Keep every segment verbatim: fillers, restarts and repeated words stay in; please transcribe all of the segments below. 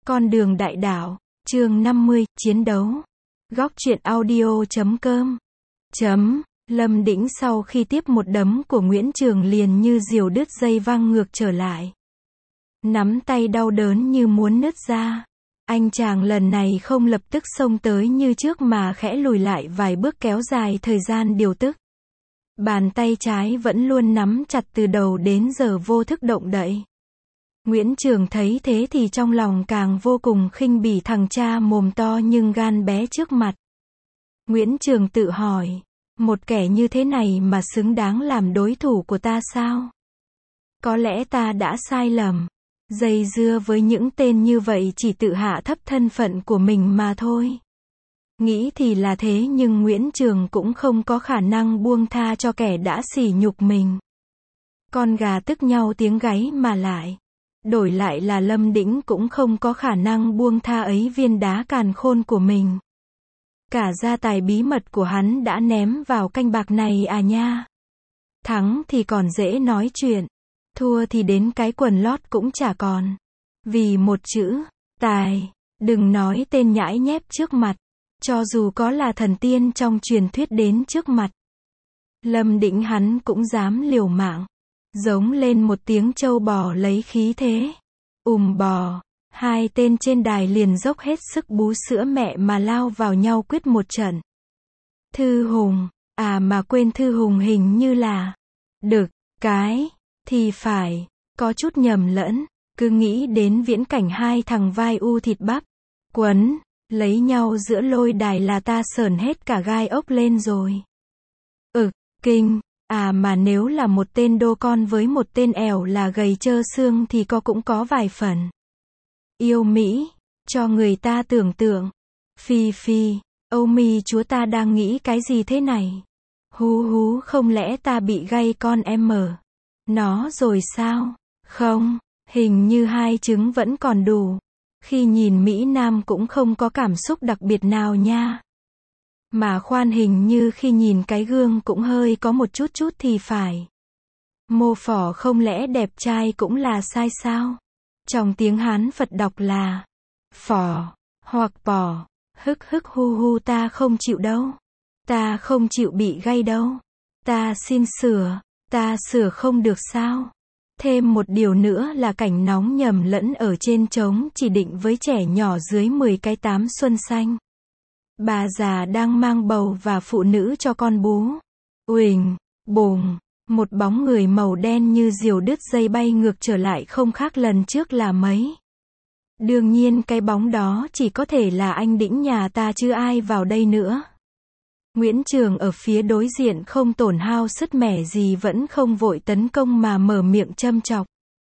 Con đường đại đạo, chương năm mươi, chiến đấu. Góc truyện audio chấm com. Chấm. Lâm Đĩnh sau khi tiếp một đấm của Nguyễn Trường liền như diều đứt dây văng ngược trở lại. Nắm tay đau đớn như muốn nứt ra. Anh chàng lần này không lập tức xông tới như trước mà khẽ lùi lại vài bước kéo dài thời gian điều tức. Bàn tay trái vẫn luôn nắm chặt từ đầu đến giờ vô thức động đậy. Nguyễn Trường thấy thế thì trong lòng càng vô cùng khinh bỉ thằng cha mồm to nhưng gan bé trước mặt. Nguyễn Trường tự hỏi, một kẻ như thế này mà xứng đáng làm đối thủ của ta sao? Có lẽ ta đã sai lầm. Dây dưa với những tên như vậy chỉ tự hạ thấp thân phận của mình mà thôi. Nghĩ thì là thế nhưng Nguyễn Trường cũng không có khả năng buông tha cho kẻ đã sỉ nhục mình. Con gà tức nhau tiếng gáy mà lại. Đổi lại là Lâm Đĩnh cũng không có khả năng buông tha ấy viên đá càn khôn của mình. Cả gia tài bí mật của hắn đã ném vào canh bạc này à nha. Thắng thì còn dễ nói chuyện. Thua thì đến cái quần lót cũng chả còn. Vì một chữ, tài, đừng nói tên nhãi nhép trước mặt. Cho dù có là thần tiên trong truyền thuyết đến trước mặt. Lâm Đĩnh hắn cũng dám liều mạng. Giống lên một tiếng trâu bò lấy khí thế. Ùm bò. Hai tên trên đài liền dốc hết sức bú sữa mẹ mà lao vào nhau quyết một trận. Thư Hùng. À mà quên Thư Hùng hình như là. Đực. Cái. Thì phải. Có chút nhầm lẫn. Cứ nghĩ đến viễn cảnh hai thằng vai u thịt bắp. Quấn. Lấy nhau giữa lôi đài là ta sởn hết cả gai ốc lên rồi. Ực. Kinh. À mà nếu là một tên đô con với một tên ẻo là gầy trơ xương thì có cũng có vài phần. Yêu Mỹ, cho người ta tưởng tượng. Phi phi, Âu Mi chúa ta đang nghĩ cái gì thế này? Hú hú không lẽ ta bị gay con em mở? Nó rồi sao? Không, hình như hai trứng vẫn còn đủ. Khi nhìn Mỹ Nam cũng không có cảm xúc đặc biệt nào nha. Mà khoan hình như khi nhìn cái gương cũng hơi có một chút chút thì phải. Mô Phỏ không lẽ đẹp trai cũng là sai sao? Trong tiếng Hán Phật đọc là Phỏ, hoặc Bò, hức hức hu hu ta không chịu đâu. Ta không chịu bị gay đâu. Ta xin sửa, ta sửa không được sao? Thêm một điều nữa là cảnh nóng nhầm lẫn ở trên trống chỉ định với trẻ nhỏ dưới mười cái tám xuân xanh. Bà già đang mang bầu và phụ nữ cho con bú. Uỳnh, bùng, một bóng người màu đen như diều đứt dây bay ngược trở lại không khác lần trước là mấy. Đương nhiên cái bóng đó chỉ có thể là anh Đĩnh nhà ta chứ ai vào đây nữa. Nguyễn Trường ở phía đối diện không tổn hao sứt mẻ gì vẫn không vội tấn công mà mở miệng châm chọc.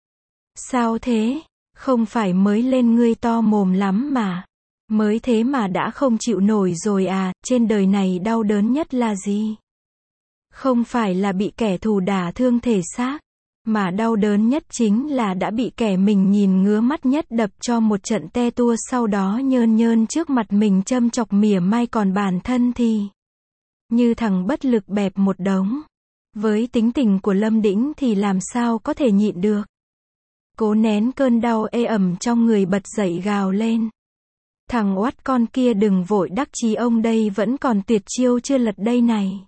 Sao thế? Không phải mới lên ngươi to mồm lắm mà. Mới thế mà đã không chịu nổi rồi à, trên đời này đau đớn nhất là gì? Không phải là bị kẻ thù đả thương thể xác, mà đau đớn nhất chính là đã bị kẻ mình nhìn ngứa mắt nhất đập cho một trận te tua sau đó nhơn nhơn trước mặt mình châm chọc mỉa mai còn bản thân thì như thằng bất lực bẹp một đống. Với tính tình của Lâm Đĩnh thì làm sao có thể nhịn được. Cố nén cơn đau ê ẩm trong người bật dậy gào lên. Thằng oắt con kia đừng vội đắc chí ông đây vẫn còn tuyệt chiêu chưa lật đây này.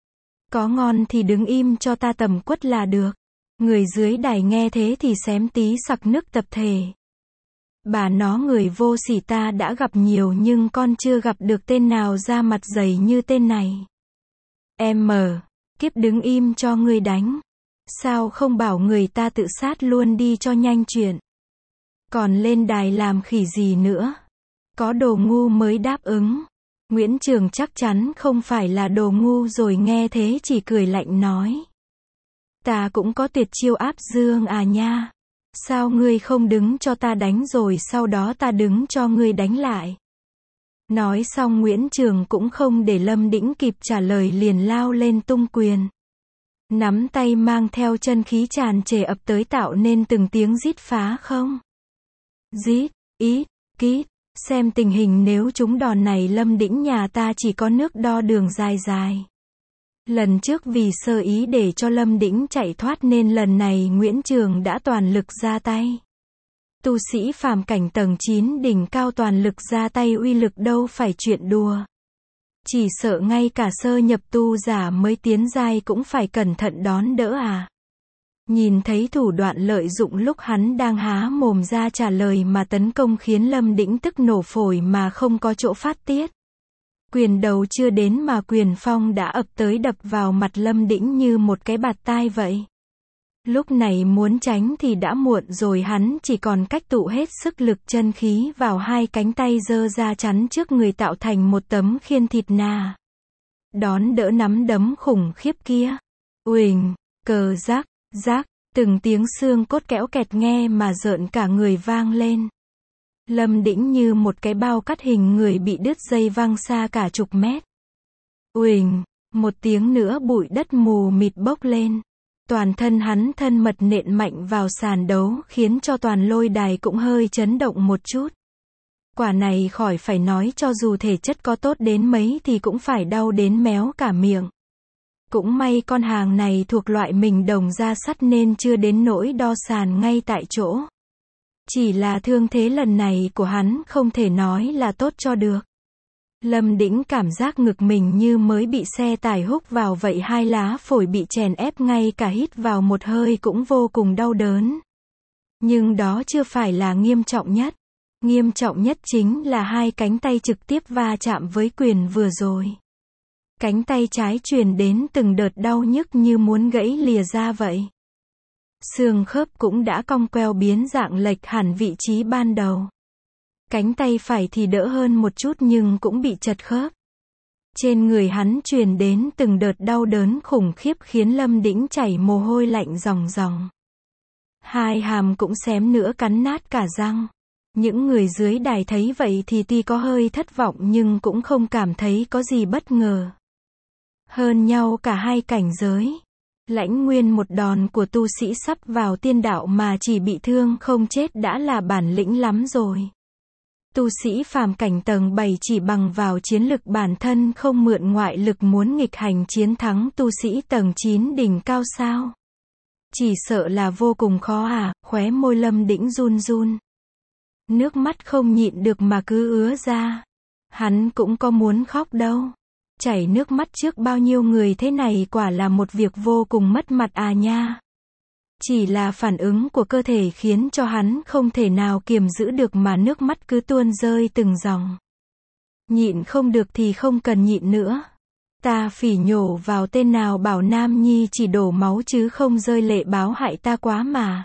Có ngon thì đứng im cho ta tầm quất là được. Người dưới đài nghe thế thì xém tí sặc nước tập thể. Bà nó người vô sỉ ta đã gặp nhiều nhưng con chưa gặp được tên nào da mặt dày như tên này. Em mờ, kiếp đứng im cho ngươi đánh. Sao không bảo người ta tự sát luôn đi cho nhanh chuyện. Còn lên đài làm khỉ gì nữa. Có đồ ngu mới đáp ứng. Nguyễn Trường chắc chắn không phải là đồ ngu rồi nghe thế chỉ cười lạnh nói. Ta cũng có tuyệt chiêu áp dương à nha. Sao ngươi không đứng cho ta đánh rồi sau đó ta đứng cho ngươi đánh lại. Nói xong Nguyễn Trường cũng không để Lâm Đĩnh kịp trả lời liền lao lên tung quyền. Nắm tay mang theo chân khí tràn trề ập tới tạo nên từng tiếng rít phá không. Rít, ít, kít. Xem tình hình nếu trúng đòn này Lâm Đĩnh nhà ta chỉ có nước đo đường dài dài. Lần trước vì sơ ý để cho Lâm Đĩnh chạy thoát nên lần này Nguyễn Trường đã toàn lực ra tay. Tu sĩ phàm cảnh tầng chín đỉnh cao toàn lực ra tay uy lực đâu phải chuyện đùa. Chỉ sợ ngay cả sơ nhập tu giả mới tiến giai cũng phải cẩn thận đón đỡ à. Nhìn thấy thủ đoạn lợi dụng lúc hắn đang há mồm ra trả lời mà tấn công khiến Lâm Đĩnh tức nổ phổi mà không có chỗ phát tiết. Quyền đầu chưa đến mà quyền phong đã ập tới đập vào mặt Lâm Đĩnh như một cái bạt tai vậy. Lúc này muốn tránh thì đã muộn rồi, hắn chỉ còn cách tụ hết sức lực chân khí vào hai cánh tay giơ ra chắn trước người tạo thành một tấm khiên thịt nà. Đón đỡ nắm đấm khủng khiếp kia. Uỳnh, cờ rác, rác, từng tiếng xương cốt kéo kẹt nghe mà rợn cả người vang lên. Lâm Đĩnh như một cái bao cắt hình người bị đứt dây văng xa cả chục mét. Uỳnh, một tiếng nữa bụi đất mù mịt bốc lên. Toàn thân hắn thân mật nện mạnh vào sàn đấu khiến cho toàn lôi đài cũng hơi chấn động một chút. Quả này khỏi phải nói, cho dù thể chất có tốt đến mấy thì cũng phải đau đến méo cả miệng. Cũng may con hàng này thuộc loại mình đồng da sắt nên chưa đến nỗi đo sàn ngay tại chỗ. Chỉ là thương thế lần này của hắn không thể nói là tốt cho được. Lâm Đĩnh cảm giác ngực mình như mới bị xe tải húc vào vậy, hai lá phổi bị chèn ép, ngay cả hít vào một hơi cũng vô cùng đau đớn. Nhưng đó chưa phải là nghiêm trọng nhất. Nghiêm trọng nhất chính là hai cánh tay trực tiếp va chạm với quyền vừa rồi. Cánh tay trái truyền đến từng đợt đau nhức như muốn gãy lìa ra vậy. Xương khớp cũng đã cong queo biến dạng lệch hẳn vị trí ban đầu. Cánh tay phải thì đỡ hơn một chút nhưng cũng bị chật khớp. Trên người hắn truyền đến từng đợt đau đớn khủng khiếp khiến Lâm Đĩnh chảy mồ hôi lạnh ròng ròng. Hai hàm cũng xém nữa cắn nát cả răng. Những người dưới đài thấy vậy thì tuy có hơi thất vọng nhưng cũng không cảm thấy có gì bất ngờ. Hơn nhau cả hai cảnh giới. Lãnh nguyên một đòn của tu sĩ sắp vào tiên đạo mà chỉ bị thương không chết đã là bản lĩnh lắm rồi. Tu sĩ phàm cảnh tầng bảy chỉ bằng vào chiến lực bản thân không mượn ngoại lực muốn nghịch hành chiến thắng tu sĩ tầng chín đỉnh cao sao? Chỉ sợ là vô cùng khó à, khóe môi Lâm Đĩnh run run. Nước mắt không nhịn được mà cứ ứa ra. Hắn cũng có muốn khóc đâu. Chảy nước mắt trước bao nhiêu người thế này quả là một việc vô cùng mất mặt à nha. Chỉ là phản ứng của cơ thể khiến cho hắn không thể nào kiềm giữ được mà nước mắt cứ tuôn rơi từng dòng. Nhịn không được thì không cần nhịn nữa. Ta phỉ nhổ vào tên nào bảo Nam Nhi chỉ đổ máu chứ không rơi lệ báo hại ta quá mà.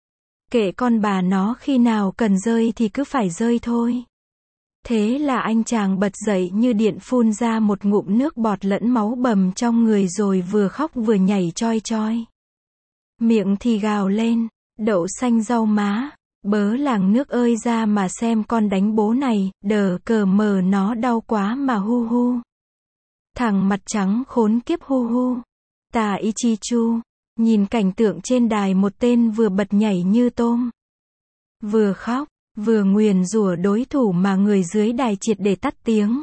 Kệ con bà nó, khi nào cần rơi thì cứ phải rơi thôi. Thế là anh chàng bật dậy như điện phun ra một ngụm nước bọt lẫn máu bầm trong người rồi vừa khóc vừa nhảy choi choi. Miệng thì gào lên, đậu xanh rau má, bớ làng nước ơi ra mà xem con đánh bố này, đờ cờ mờ nó đau quá mà hu hu. Thằng mặt trắng khốn kiếp hu hu. Tà Ichichu, nhìn cảnh tượng trên đài, một tên vừa bật nhảy như tôm. Vừa khóc, vừa nguyền rủa đối thủ mà người dưới đài triệt để tắt tiếng.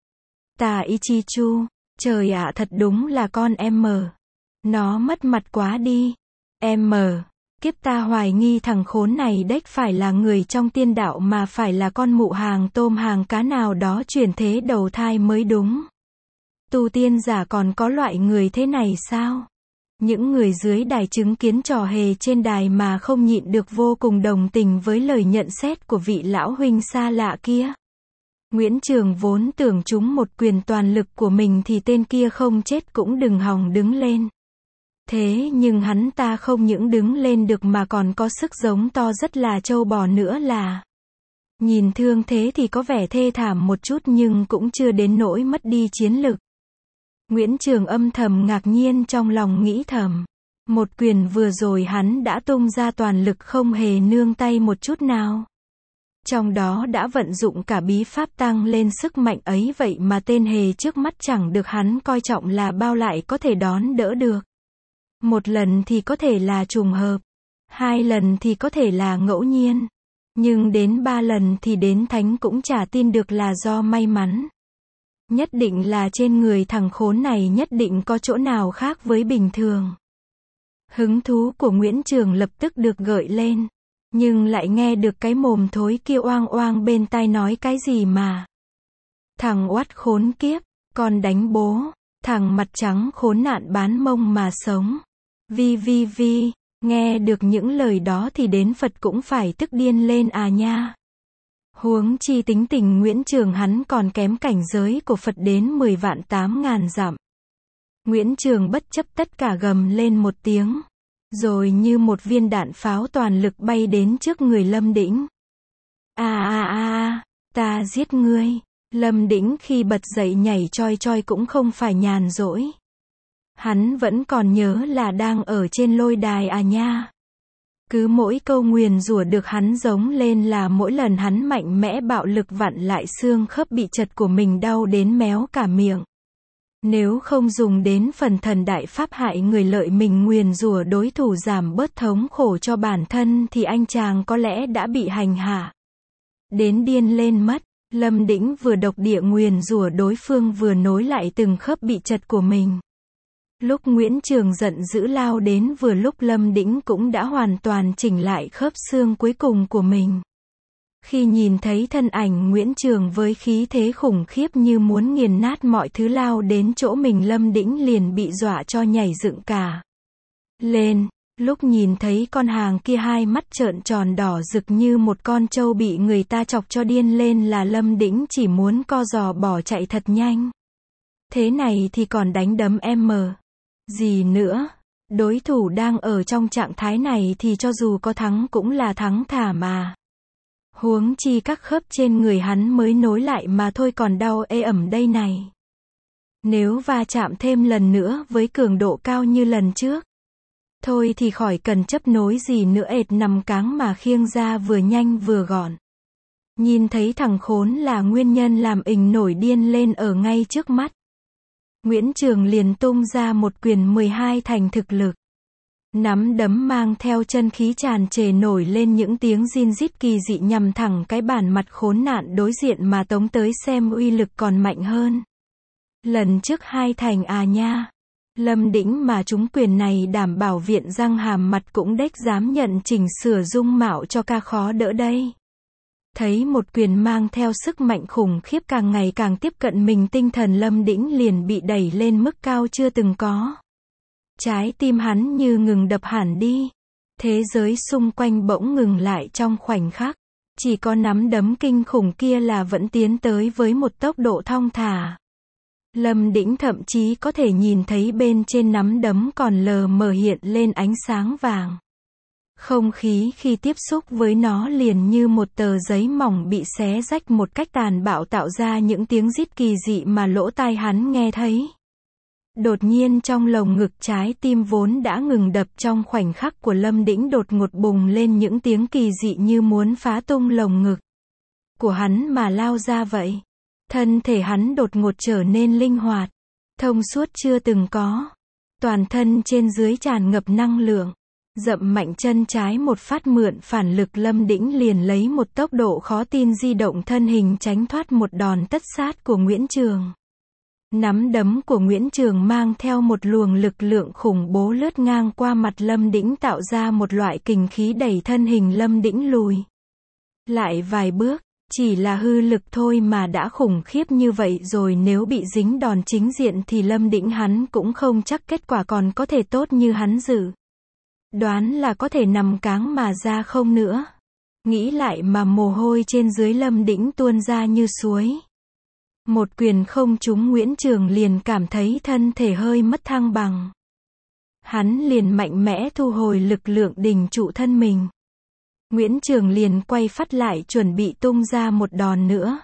Tà Ichichu, trời ạ, thật đúng là con em mờ. Nó mất mặt quá đi. Em mờ, kiếp ta hoài nghi thằng khốn này đếch phải là người trong tiên đạo mà phải là con mụ hàng tôm hàng cá nào đó chuyển thế đầu thai mới đúng. Tu tiên giả còn có loại người thế này sao? Những người dưới đài chứng kiến trò hề trên đài mà không nhịn được vô cùng đồng tình với lời nhận xét của vị lão huynh xa lạ kia. Nguyễn Trường vốn tưởng trúng một quyền toàn lực của mình thì tên kia không chết cũng đừng hòng đứng lên. Thế nhưng hắn ta không những đứng lên được mà còn có sức giống to rất là trâu bò nữa là. Nhìn thương thế thì có vẻ thê thảm một chút nhưng cũng chưa đến nỗi mất đi chiến lực. Nguyễn Trường âm thầm ngạc nhiên trong lòng nghĩ thầm. Một quyền vừa rồi hắn đã tung ra toàn lực không hề nương tay một chút nào. Trong đó đã vận dụng cả bí pháp tăng lên sức mạnh ấy, vậy mà tên hề trước mắt chẳng được hắn coi trọng là bao lại có thể đón đỡ được. Một lần thì có thể là trùng hợp. Hai lần thì có thể là ngẫu nhiên. Nhưng đến ba lần thì đến thánh cũng chả tin được là do may mắn. Nhất định là trên người thằng khốn này nhất định có chỗ nào khác với bình thường. Hứng thú của Nguyễn Trường lập tức được gợi lên. Nhưng lại nghe được cái mồm thối kia oang oang bên tai nói cái gì mà. Thằng oắt khốn kiếp, con đánh bố, thằng mặt trắng khốn nạn bán mông mà sống. Vi vi vi, nghe được những lời đó thì đến Phật cũng phải tức điên lên à nha. Huống chi tính tình Nguyễn Trường hắn còn kém cảnh giới của Phật đến mười vạn tám ngàn dặm. Nguyễn Trường bất chấp tất cả gầm lên một tiếng. Rồi như một viên đạn pháo toàn lực bay đến trước người Lâm Đĩnh. À à à, ta giết ngươi. Lâm Đĩnh khi bật dậy nhảy choi choi cũng không phải nhàn rỗi. Hắn vẫn còn nhớ là đang ở trên lôi đài à nha. Cứ mỗi câu nguyền rủa được hắn giống lên là mỗi lần hắn mạnh mẽ bạo lực vặn lại xương khớp bị chật của mình đau đến méo cả miệng. Nếu không dùng đến phần thần đại pháp hại người lợi mình nguyền rủa đối thủ giảm bớt thống khổ cho bản thân thì anh chàng có lẽ đã bị hành hạ đến điên lên mất. Lâm Đĩnh vừa độc địa nguyền rủa đối phương vừa nối lại từng khớp bị chật của mình. Lúc Nguyễn Trường giận dữ lao đến vừa lúc Lâm Đĩnh cũng đã hoàn toàn chỉnh lại khớp xương cuối cùng của mình. Khi nhìn thấy thân ảnh Nguyễn Trường với khí thế khủng khiếp như muốn nghiền nát mọi thứ lao đến chỗ mình, Lâm Đĩnh liền bị dọa cho nhảy dựng cả lên. Lúc nhìn thấy con hàng kia hai mắt trợn tròn đỏ rực như một con trâu bị người ta chọc cho điên lên là Lâm Đĩnh chỉ muốn co giò bỏ chạy thật nhanh. Thế này thì còn đánh đấm em mờ gì nữa. Đối thủ đang ở trong trạng thái này thì cho dù có thắng cũng là thắng thả mà. Huống chi các khớp trên người hắn mới nối lại mà thôi còn đau ê ẩm đây này. Nếu va chạm thêm lần nữa với cường độ cao như lần trước, thôi thì khỏi cần chấp nối gì nữa, ệt nằm cáng mà khiêng ra vừa nhanh vừa gọn. Nhìn thấy thằng khốn là nguyên nhân làm ình nổi điên lên ở ngay trước mắt. Nguyễn Trường liền tung ra một quyền mười hai thành thực lực. Nắm đấm mang theo chân khí tràn trề nổi lên những tiếng rin rít kỳ dị nhằm thẳng cái bản mặt khốn nạn đối diện mà tống tới xem uy lực còn mạnh hơn. Lần trước hai thành à nha. Lâm Đĩnh mà trúng quyền này đảm bảo viện răng hàm mặt cũng đếch dám nhận chỉnh sửa dung mạo cho ca khó đỡ đây. Thấy một quyền mang theo sức mạnh khủng khiếp càng ngày càng tiếp cận mình, tinh thần Lâm Đĩnh liền bị đẩy lên mức cao chưa từng có. Trái tim hắn như ngừng đập hẳn đi. Thế giới xung quanh bỗng ngừng lại trong khoảnh khắc. Chỉ có nắm đấm kinh khủng kia là vẫn tiến tới với một tốc độ thong thả. Lâm Đĩnh thậm chí có thể nhìn thấy bên trên nắm đấm còn lờ mờ hiện lên ánh sáng vàng. Không khí khi tiếp xúc với nó liền như một tờ giấy mỏng bị xé rách một cách tàn bạo, tạo ra những tiếng rít kỳ dị mà lỗ tai hắn nghe thấy. Đột nhiên trong lồng ngực, trái tim vốn đã ngừng đập trong khoảnh khắc của Lâm Đĩnh đột ngột bùng lên những tiếng kỳ dị như muốn phá tung lồng ngực của hắn mà lao ra vậy. Thân thể hắn đột ngột trở nên linh hoạt, thông suốt chưa từng có. Toàn thân trên dưới tràn ngập năng lượng. Dậm mạnh chân trái một phát mượn phản lực, Lâm Đĩnh liền lấy một tốc độ khó tin di động thân hình tránh thoát một đòn tất sát của Nguyễn Trường. Nắm đấm của Nguyễn Trường mang theo một luồng lực lượng khủng bố lướt ngang qua mặt Lâm Đĩnh, tạo ra một loại kình khí đẩy thân hình Lâm Đĩnh lùi lại vài bước. Chỉ là hư lực thôi mà đã khủng khiếp như vậy rồi, nếu bị dính đòn chính diện thì Lâm Đĩnh hắn cũng không chắc kết quả còn có thể tốt như hắn dự đoán là có thể nằm cáng mà ra không nữa. Nghĩ lại mà mồ hôi trên dưới Lâm Đĩnh tuôn ra như suối. Một quyền không trúng, Nguyễn Trường liền cảm thấy thân thể hơi mất thăng bằng. Hắn liền mạnh mẽ thu hồi lực lượng đình trụ thân mình. Nguyễn Trường liền quay phát lại chuẩn bị tung ra một đòn nữa.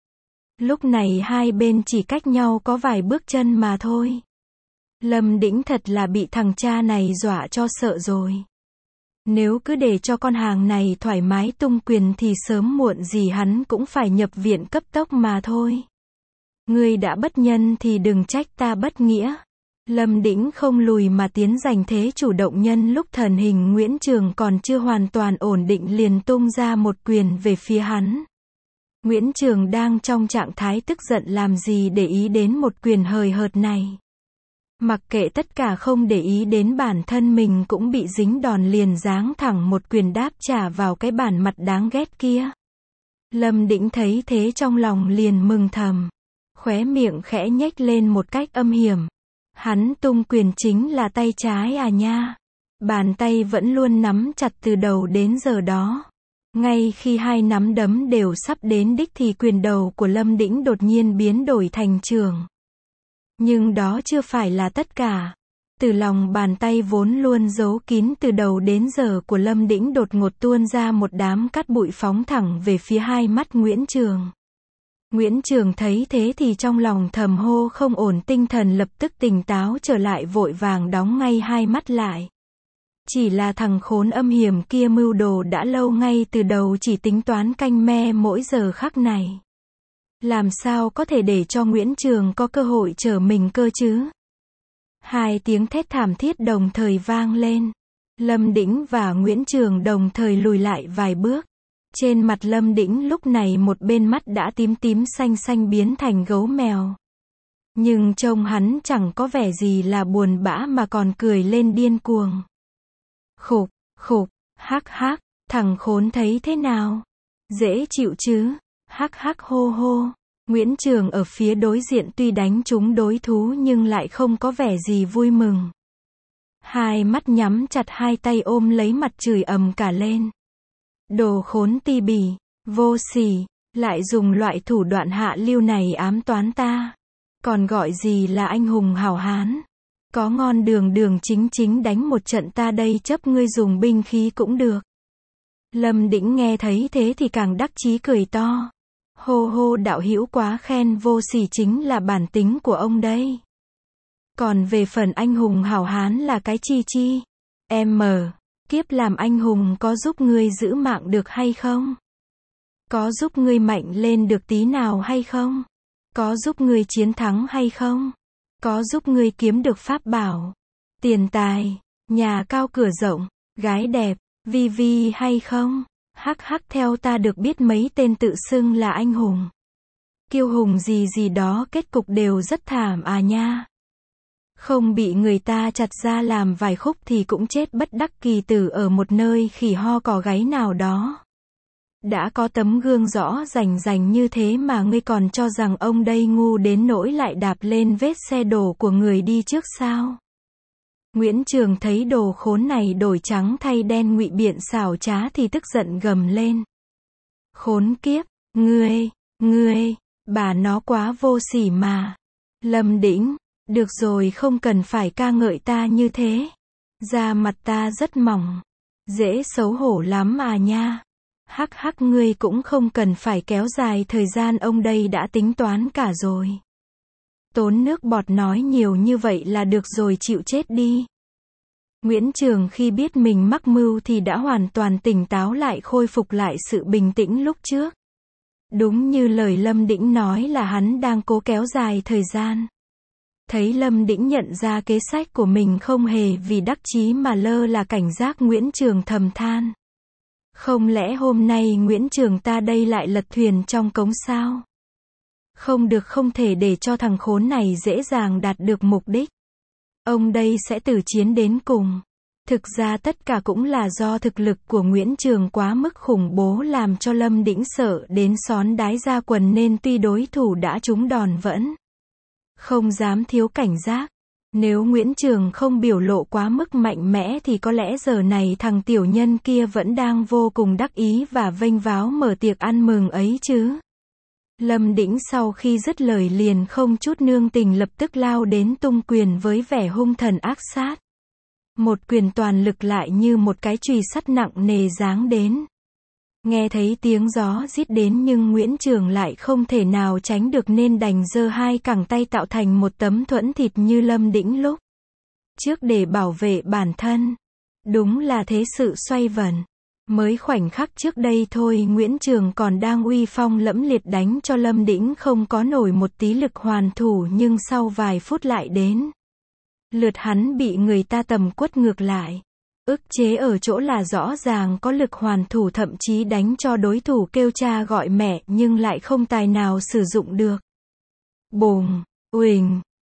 Lúc này hai bên chỉ cách nhau có vài bước chân mà thôi. Lâm Đĩnh thật là bị thằng cha này dọa cho sợ rồi. Nếu cứ để cho con hàng này thoải mái tung quyền thì sớm muộn gì hắn cũng phải nhập viện cấp tốc mà thôi. Ngươi đã bất nhân thì đừng trách ta bất nghĩa. Lâm Đĩnh không lùi mà tiến, giành thế chủ động, nhân lúc thần hình Nguyễn Trường còn chưa hoàn toàn ổn định liền tung ra một quyền về phía hắn. Nguyễn Trường đang trong trạng thái tức giận, làm gì để ý đến một quyền hời hợt này. Mặc kệ tất cả không để ý đến bản thân mình cũng bị dính đòn liền giáng thẳng một quyền đáp trả vào cái bản mặt đáng ghét kia. Lâm Đĩnh thấy thế trong lòng liền mừng thầm. Khóe miệng khẽ nhếch lên một cách âm hiểm. Hắn tung quyền chính là tay trái à nha. Bàn tay vẫn luôn nắm chặt từ đầu đến giờ đó. Ngay khi hai nắm đấm đều sắp đến đích thì quyền đầu của Lâm Đĩnh đột nhiên biến đổi thành trường. Nhưng đó chưa phải là tất cả. Từ lòng bàn tay vốn luôn giấu kín từ đầu đến giờ của Lâm Đĩnh đột ngột tuôn ra một đám cát bụi phóng thẳng về phía hai mắt Nguyễn Trường. Nguyễn Trường thấy thế thì trong lòng thầm hô không ổn, tinh thần lập tức tỉnh táo trở lại, vội vàng đóng ngay hai mắt lại. Chỉ là thằng khốn âm hiểm kia mưu đồ đã lâu, ngay từ đầu chỉ tính toán canh me mỗi giờ khắc này. Làm sao có thể để cho Nguyễn Trường có cơ hội trở mình cơ chứ? Hai tiếng thét thảm thiết đồng thời vang lên. Lâm Đĩnh và Nguyễn Trường đồng thời lùi lại vài bước. Trên mặt Lâm Đĩnh lúc này một bên mắt đã tím tím xanh xanh biến thành gấu mèo. Nhưng trông hắn chẳng có vẻ gì là buồn bã mà còn cười lên điên cuồng. Khục, khục, hắc hắc, thằng khốn thấy thế nào? Dễ chịu chứ? Hắc hắc hô hô. Nguyễn Trường ở phía đối diện tuy đánh trúng đối thú nhưng lại không có vẻ gì vui mừng. Hai mắt nhắm chặt, hai tay ôm lấy mặt chửi ầm cả lên. Đồ khốn ti bỉ, vô sỉ, lại dùng loại thủ đoạn hạ lưu này ám toán ta. Còn gọi gì là anh hùng hảo hán? Có ngon đường đường chính chính đánh một trận ta đây chấp ngươi dùng binh khí cũng được. Lâm Đĩnh nghe thấy thế thì càng đắc chí cười to. Hô hô, đạo hữu quá khen, vô sỉ chính là bản tính của ông đây. Còn về phần anh hùng hảo hán là cái chi chi? Em mờ, kiếp làm anh hùng có giúp ngươi giữ mạng được hay không? Có giúp ngươi mạnh lên được tí nào hay không? Có giúp ngươi chiến thắng hay không? Có giúp ngươi kiếm được pháp bảo, tiền tài, nhà cao cửa rộng, gái đẹp, vi vi hay không? Hắc hắc, theo ta được biết mấy tên tự xưng là anh hùng, kiêu hùng gì gì đó kết cục đều rất thảm à nha. Không bị người ta chặt ra làm vài khúc thì cũng chết bất đắc kỳ tử ở một nơi khỉ ho cò gáy nào đó. Đã có tấm gương rõ rành rành như thế mà ngươi còn cho rằng ông đây ngu đến nỗi lại đạp lên vết xe đổ của người đi trước sao? Nguyễn Trường thấy đồ khốn này đổi trắng thay đen ngụy biện xảo trá thì tức giận gầm lên. Khốn kiếp, ngươi, ngươi, bà nó quá vô sỉ mà. Lâm Đĩnh, được rồi, không cần phải ca ngợi ta như thế. Da mặt ta rất mỏng, dễ xấu hổ lắm à nha. Hắc hắc, ngươi cũng không cần phải kéo dài thời gian, ông đây đã tính toán cả rồi. Tốn nước bọt nói nhiều như vậy là được rồi, chịu chết đi. Nguyễn Trường khi biết mình mắc mưu thì đã hoàn toàn tỉnh táo lại, khôi phục lại sự bình tĩnh lúc trước. Đúng như lời Lâm Đĩnh nói là hắn đang cố kéo dài thời gian. Thấy Lâm Đĩnh nhận ra kế sách của mình không hề vì đắc chí mà lơ là cảnh giác, Nguyễn Trường thầm than. Không lẽ hôm nay Nguyễn Trường ta đây lại lật thuyền trong cống sao? Không được, không thể để cho thằng khốn này dễ dàng đạt được mục đích. Ông đây sẽ tử chiến đến cùng. Thực ra tất cả cũng là do thực lực của Nguyễn Trường quá mức khủng bố làm cho Lâm Đĩnh sợ đến xón đái ra quần, nên tuy đối thủ đã trúng đòn vẫn không dám thiếu cảnh giác. Nếu Nguyễn Trường không biểu lộ quá mức mạnh mẽ thì có lẽ giờ này thằng tiểu nhân kia vẫn đang vô cùng đắc ý và vênh váo mở tiệc ăn mừng ấy chứ. Lâm Đĩnh sau khi dứt lời liền không chút nương tình lập tức lao đến tung quyền với vẻ hung thần ác sát. Một quyền toàn lực lại như một cái chùy sắt nặng nề giáng đến. Nghe thấy tiếng gió rít đến nhưng Nguyễn Trường lại không thể nào tránh được nên đành giơ hai cẳng tay tạo thành một tấm thuẫn thịt như Lâm Đĩnh lúc trước để bảo vệ bản thân. Đúng là thế sự xoay vần. Mới khoảnh khắc trước đây thôi Nguyễn Trường còn đang uy phong lẫm liệt đánh cho Lâm Đĩnh không có nổi một tí lực hoàn thủ, nhưng sau vài phút lại đến lượt hắn bị người ta tầm quất ngược lại. Ức chế ở chỗ là rõ ràng có lực hoàn thủ, thậm chí đánh cho đối thủ kêu cha gọi mẹ nhưng lại không tài nào sử dụng được. Bùng, uỳnh,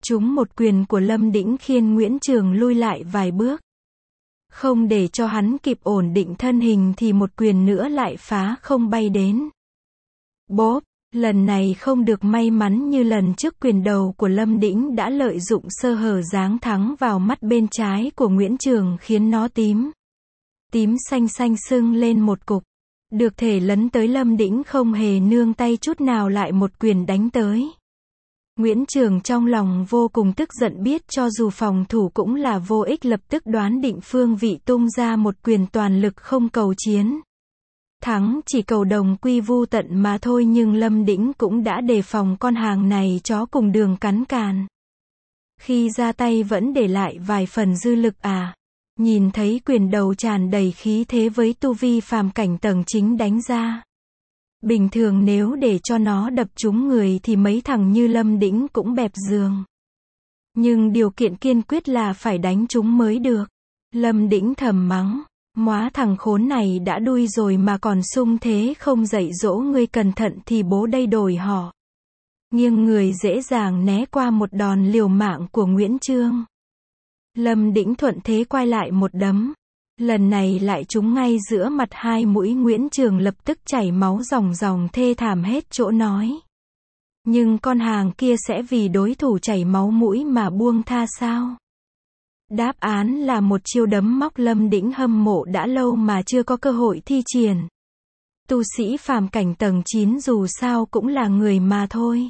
Trúng một quyền của Lâm Đĩnh khiến Nguyễn Trường lui lại vài bước. Không để cho hắn kịp ổn định thân hình thì một quyền nữa lại phá không bay đến. Bốp, lần này không được may mắn như lần trước, quyền đầu của Lâm Đĩnh đã lợi dụng sơ hở giáng thẳng vào mắt bên trái của Nguyễn Trường khiến nó tím. Tím xanh xanh sưng lên một cục. Được thể lấn tới, Lâm Đĩnh không hề nương tay chút nào lại một quyền đánh tới. Nguyễn Trường trong lòng vô cùng tức giận, biết cho dù phòng thủ cũng là vô ích, lập tức đoán định phương vị tung ra một quyền toàn lực không cầu chiến. Thắng chỉ cầu đồng quy vu tận mà thôi, nhưng Lâm Đĩnh cũng đã đề phòng con hàng này chó cùng đường cắn càn. Khi ra tay vẫn để lại vài phần dư lực à. Nhìn thấy quyền đầu tràn đầy khí thế với tu vi phàm cảnh tầng chính đánh ra. Bình thường nếu để cho nó đập trúng người thì mấy thằng như Lâm Đĩnh cũng bẹp giường. Nhưng điều kiện kiên quyết là phải đánh trúng mới được. Lâm Đĩnh thầm mắng, móa thằng khốn này đã đuôi rồi mà còn sung thế không dạy dỗ ngươi cẩn thận thì bố đây đổi họ. Nghiêng người dễ dàng né qua một đòn liều mạng của Nguyễn Chương. Lâm Đĩnh thuận thế quay lại một đấm. Lần này lại trúng ngay giữa mặt hai mũi, Nguyễn Trường lập tức chảy máu ròng ròng thê thảm hết chỗ nói. Nhưng con hàng kia sẽ vì đối thủ chảy máu mũi mà buông tha sao? Đáp án là một chiêu đấm móc Lâm Đĩnh hâm mộ đã lâu mà chưa có cơ hội thi triển. Tu sĩ phàm cảnh tầng chín dù sao cũng là người mà thôi.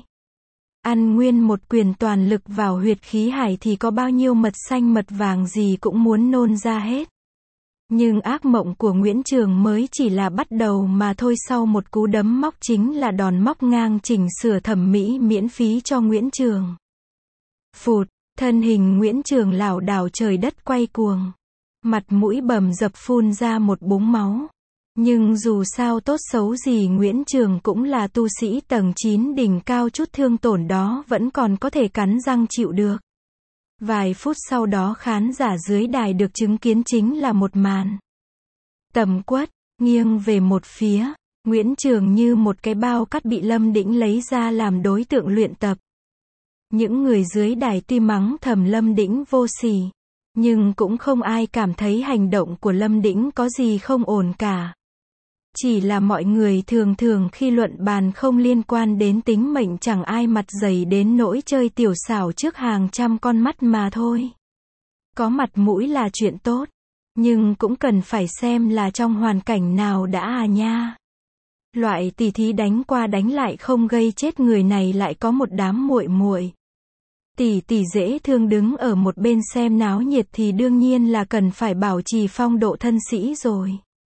Ăn nguyên một quyền toàn lực vào huyệt khí hải thì có bao nhiêu mật xanh mật vàng gì cũng muốn nôn ra hết. Nhưng ác mộng của Nguyễn Trường mới chỉ là bắt đầu mà thôi, sau một cú đấm móc chính là đòn móc ngang chỉnh sửa thẩm mỹ miễn phí cho Nguyễn Trường. Phụt, thân hình Nguyễn Trường lảo đảo trời đất quay cuồng. Mặt mũi bầm dập phun ra một búng máu. Nhưng dù sao tốt xấu gì Nguyễn Trường cũng là tu sĩ tầng chín đỉnh cao, chút thương tổn đó vẫn còn có thể cắn răng chịu được. Vài phút sau đó khán giả dưới đài được chứng kiến chính là một màn tầm quất, nghiêng về một phía, Nguyễn Trường như một cái bao cát bị Lâm Đĩnh lấy ra làm đối tượng luyện tập. Những người dưới đài tuy mắng thầm Lâm Đĩnh vô sỉ, nhưng cũng không ai cảm thấy hành động của Lâm Đĩnh có gì không ổn cả. Chỉ là mọi người thường thường khi luận bàn không liên quan đến tính mệnh chẳng ai mặt dày đến nỗi chơi tiểu xảo trước hàng trăm con mắt mà thôi. Có mặt mũi là chuyện tốt, nhưng cũng cần phải xem là trong hoàn cảnh nào đã à nha. Loại tỉ thí đánh qua đánh lại không gây chết người này lại có một đám muội muội tỷ tỷ dễ thương đứng ở một bên xem náo nhiệt thì đương nhiên là cần phải bảo trì phong độ thân sĩ rồi.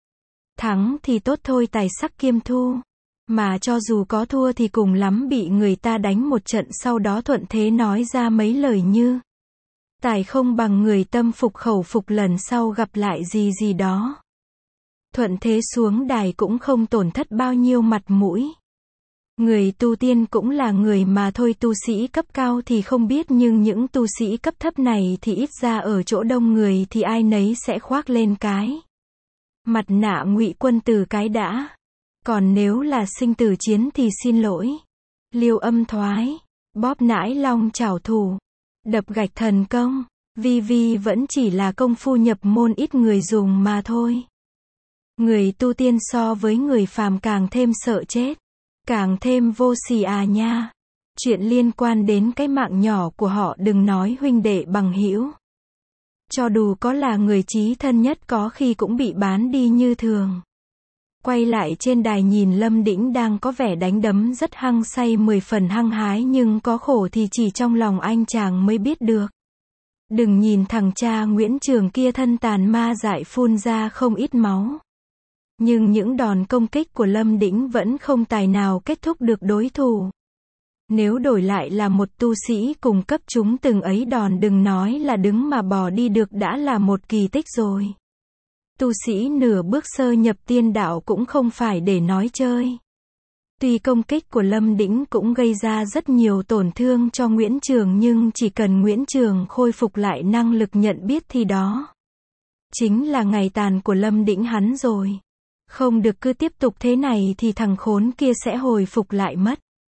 Thắng thì tốt thôi, tài sắc kiêm thu. Mà cho dù có thua thì cùng lắm bị người ta đánh một trận sau đó thuận thế nói ra mấy lời như tài không bằng người, tâm phục khẩu phục, lần sau gặp lại gì gì đó. Thuận thế xuống đài cũng không tổn thất bao nhiêu mặt mũi. Người tu tiên cũng là người mà thôi, tu sĩ cấp cao thì không biết, nhưng những tu sĩ cấp thấp này thì ít ra ở chỗ đông người thì ai nấy sẽ khoác lên cái mặt nạ ngụy quân tử cái đã. Còn nếu là sinh tử chiến thì xin lỗi. Liêu âm thoái, bóp nãi long chảo thủ, đập gạch thần công, vi vi vẫn chỉ là công phu nhập môn ít người dùng mà thôi. Người tu tiên so với người phàm càng thêm sợ chết, càng thêm vô sỉ à nha. Chuyện liên quan đến cái mạng nhỏ của họ đừng nói huynh đệ bằng hữu. Cho dù có là người chí thân nhất có khi cũng bị bán đi như thường. Quay lại trên đài nhìn Lâm Đĩnh đang có vẻ đánh đấm rất hăng say, mười phần hăng hái, nhưng có khổ thì chỉ trong lòng anh chàng mới biết được. Đừng nhìn thằng cha Nguyễn Trường kia thân tàn ma dại phun ra không ít máu. Nhưng những đòn công kích của Lâm Đĩnh vẫn không tài nào kết thúc được đối thủ. Nếu đổi lại là một tu sĩ cùng cấp chúng từng ấy đòn đừng nói là đứng mà bò đi được đã là một kỳ tích rồi. Tu sĩ nửa bước sơ nhập tiên đạo cũng không phải để nói chơi. Tuy công kích của Lâm Đĩnh cũng gây ra rất nhiều tổn thương cho Nguyễn Trường, nhưng chỉ cần Nguyễn Trường khôi phục lại năng lực nhận biết thì đó chính là ngày tàn của Lâm Đĩnh hắn rồi. Không được cứ tiếp tục thế này thì thằng khốn kia sẽ hồi phục lại mất.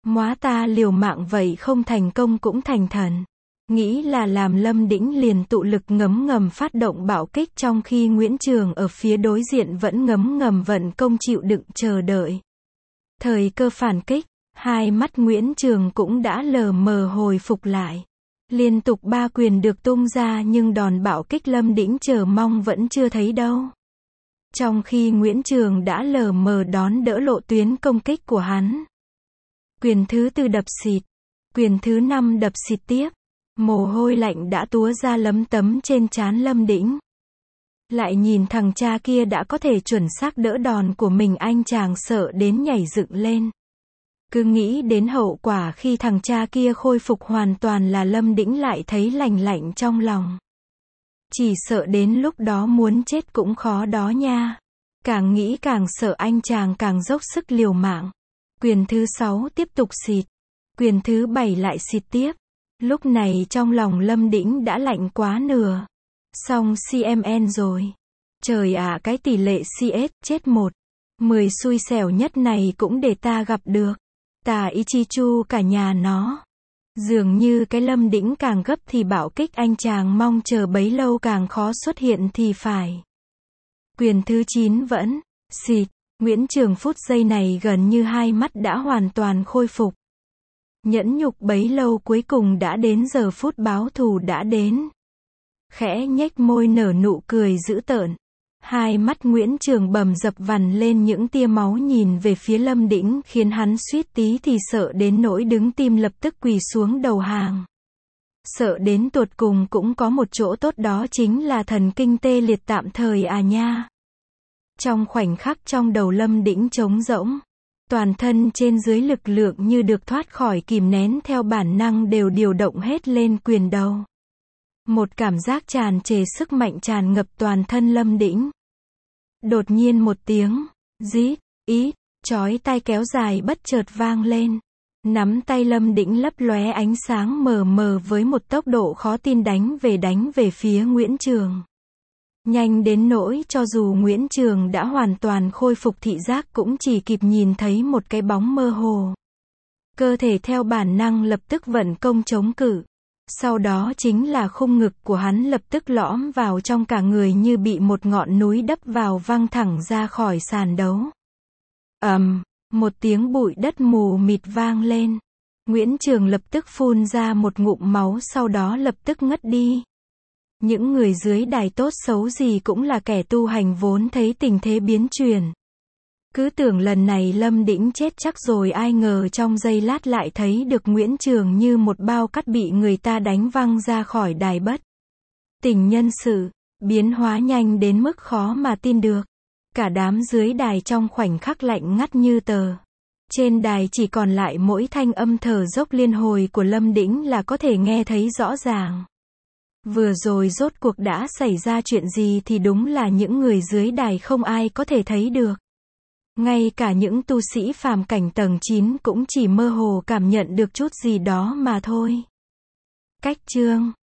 Móa ta liều mạng vậy không thành công cũng thành thần. Nghĩ là làm Lâm Đĩnh liền tụ lực ngấm ngầm phát động bạo kích trong khi Nguyễn Trường ở phía đối diện vẫn ngấm ngầm vận công chịu đựng chờ đợi. Thời cơ phản kích, hai mắt Nguyễn Trường cũng đã lờ mờ hồi phục lại. Liên tục ba quyền được tung ra nhưng đòn bạo kích Lâm Đĩnh chờ mong vẫn chưa thấy đâu. Trong khi Nguyễn Trường đã lờ mờ đón đỡ lộ tuyến công kích của hắn. Quyền thứ tư đập xịt. Quyền thứ năm đập xịt tiếp. Mồ hôi lạnh đã túa ra lấm tấm trên trán Lâm Đĩnh. Lại nhìn thằng cha kia đã có thể chuẩn xác đỡ đòn của mình, anh chàng sợ đến nhảy dựng lên. Cứ nghĩ đến hậu quả khi thằng cha kia khôi phục hoàn toàn là Lâm Đĩnh lại thấy lành lạnh trong lòng. Chỉ sợ đến lúc đó muốn chết cũng khó đó nha. Càng nghĩ càng sợ, anh chàng càng dốc sức liều mạng. Quyền thứ sáu tiếp tục xịt. Quyền thứ bảy lại xịt tiếp. Lúc này trong lòng Lâm Đĩnh đã lạnh quá nửa. Xong xê em en rồi. Trời ạ, cái tỷ lệ xê ét chết một. Mười xui xẻo nhất này cũng để ta gặp được. Tà Ichichu cả nhà nó. Dường như cái Lâm Đĩnh càng gấp thì bạo kích anh chàng mong chờ bấy lâu càng khó xuất hiện thì phải. Quyền thứ chín vẫn xịt. Nguyễn Trường phút giây này gần như hai mắt đã hoàn toàn khôi phục. Nhẫn nhục bấy lâu cuối cùng đã đến, giờ phút báo thù đã đến. Khẽ nhếch môi nở nụ cười dữ tợn. Hai mắt Nguyễn Trường bầm dập vằn lên những tia máu nhìn về phía Lâm Đĩnh khiến hắn suýt tí thì sợ đến nỗi đứng tim lập tức quỳ xuống đầu hàng. Sợ đến tột cùng cũng có một chỗ tốt, đó chính là thần kinh tê liệt tạm thời à nha. Trong khoảnh khắc trong đầu Lâm Đĩnh trống rỗng. Toàn thân trên dưới lực lượng như được thoát khỏi kìm nén, theo bản năng đều điều động hết lên quyền đầu. Một cảm giác tràn trề sức mạnh tràn ngập toàn thân Lâm Đĩnh. Đột nhiên một tiếng rít ít chói tai kéo dài bất chợt vang lên. Nắm tay Lâm Đĩnh lấp lóe ánh sáng mờ mờ với một tốc độ khó tin đánh về đánh về phía Nguyễn Trường. Nhanh đến nỗi cho dù Nguyễn Trường đã hoàn toàn khôi phục thị giác cũng chỉ kịp nhìn thấy một cái bóng mơ hồ. Cơ thể theo bản năng lập tức vận công chống cự. Sau đó chính là khung ngực của hắn lập tức lõm vào trong, cả người như bị một ngọn núi đắp vào văng thẳng ra khỏi sàn đấu. ầm, um, một tiếng bụi đất mù mịt vang lên. Nguyễn Trường lập tức phun ra một ngụm máu, sau đó lập tức ngất đi. Những người dưới đài tốt xấu gì cũng là kẻ tu hành vốn thấy tình thế biến chuyển. Cứ tưởng lần này Lâm Đĩnh chết chắc rồi, ai ngờ trong giây lát lại thấy được Nguyễn Trường như một bao cát bị người ta đánh văng ra khỏi đài bất. Tình nhân sự, biến hóa nhanh đến mức khó mà tin được. Cả đám dưới đài trong khoảnh khắc lạnh ngắt như tờ. Trên đài chỉ còn lại mỗi thanh âm thở dốc liên hồi của Lâm Đĩnh là có thể nghe thấy rõ ràng. Vừa rồi rốt cuộc đã xảy ra chuyện gì thì đúng là những người dưới đài không ai có thể thấy được. Ngay cả những tu sĩ phàm cảnh tầng chín cũng chỉ mơ hồ cảm nhận được chút gì đó mà thôi. Cách chương